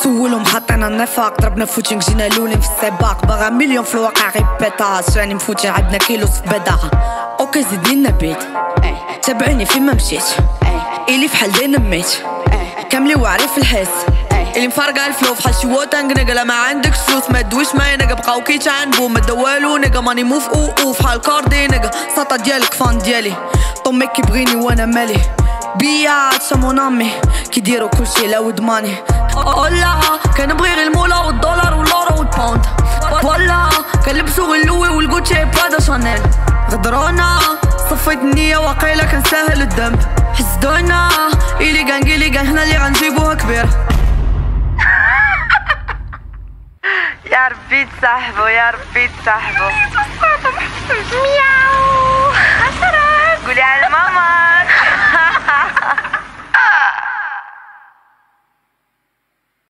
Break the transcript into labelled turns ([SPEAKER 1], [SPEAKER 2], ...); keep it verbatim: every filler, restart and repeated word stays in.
[SPEAKER 1] سولهم حطينا النفاق ضربنا فوتين جينا لولين في السباق باغا مليون في الواقع غير بيطاس راني مفوتين عندنا كيلو في بداها اوكي زيدني النبيت تابعوني فين ما مشيت إلي فحال دينميت كاملي واعرين في الحس اللي مفرقة الفلو فحال شي ووتانق نقا لا ما عندكش فلوس ما دويش معايا نقا بقاو كيتعنبو ما دوالو نقا ماني موف او او فحال كاردي نقا ساطا ديالك فان ديالي طمي كيبغيني وانا مالي بيات سمون امي كيديرو كلشي لا ودماني اولا كنبغي غير المولا والدولار والورو والباوند ولا كنلبسو غير لوي والغوتشي برادا شانيل غدرونا صفيت النية واقيلا كنساهل الذنب حسدونا إلي كان قيلي كان هنا اللي غنجيبوها كبير
[SPEAKER 2] يا ربي تصاحبو يا ربي تصاحبو
[SPEAKER 3] مياو.